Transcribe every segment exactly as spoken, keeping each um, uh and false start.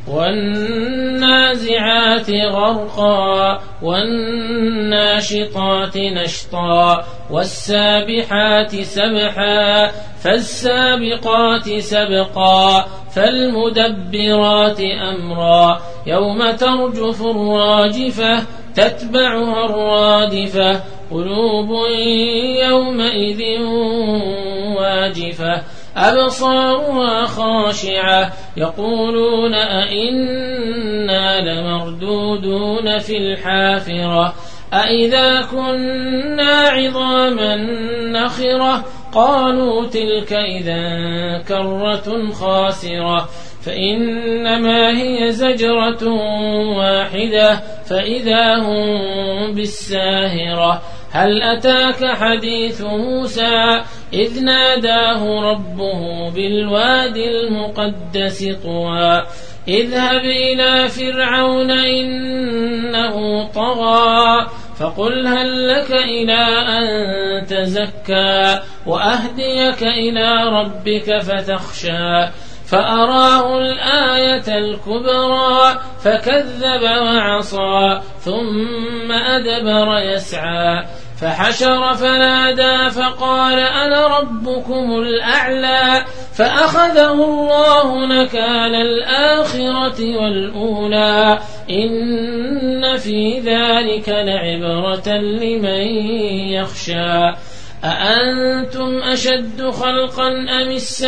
والنازعات غرقا والناشطات نشطا والسابحات سبحا فالسابقات سبقا فالمدبرات أمرا يوم ترجف الراجفة تتبعها الرادفة قلوب يومئذ واجفة أبصارها خاشعة يقولون أئنا لمردودون في الحافرة أئذا كنا عظاما نخرة قالوا تلك إذا كرة خاسرة فإنما هي زجرة واحدة فإذا هم بالساهرة هل أتاك حديث موسى إذ ناداه ربه بالوادي المقدس طوى اذهب إلى فرعون إنه طغى فقل هل لك إلى أن تزكى وأهديك إلى ربك فتخشى فأراه الآية الكبرى فكذب وعصى ثم أدبر يسعى فحشر فنادى فقال أنا ربكم الأعلى فأخذه الله نكال الآخرة والأولى إن في ذلك لعبرة لمن يخشى أأنتم أشد خلقا أم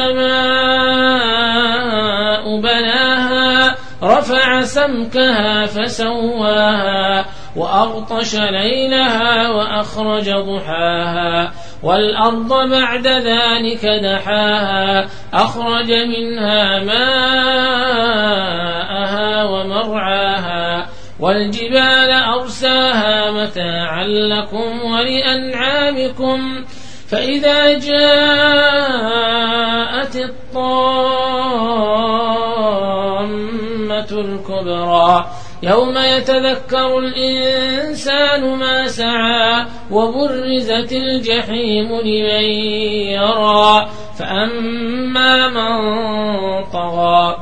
السماء بناها رفع سمكها فسواها وأغطش ليلها وأخرج ضحاها والأرض بعد ذلك دحاها أخرج منها ماءها ومرعاها والجبال أرساها متاعا لكم ولأنعامكم فإذا جاءت الطامة الكبرى يوم يتذكر الإنسان ما سعى وبرزت الجحيم لمن يرى فأما من طغى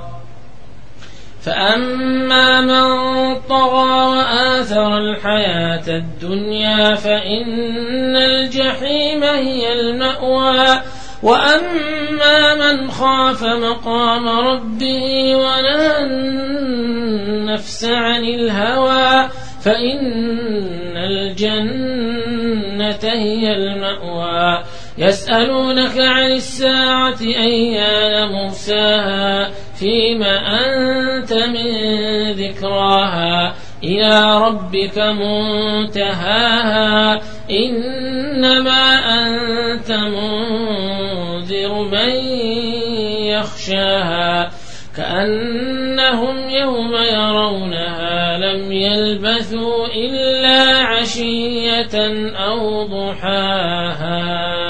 فأما من طغى وآثر الحياة الدنيا فإن الجحيم هي المأوى وأما من خاف مقام ربه ونهى النفس عن الهوى فإن الجنة هي المأوى يسألونك عن الساعة أيان مرساها فيما أنت من ذكراها إلى ربك منتهاها إنما أنت منذر من يخشاها كأنهم يوم يرونها لم يلبثوا إلا عشية أو ضحاها.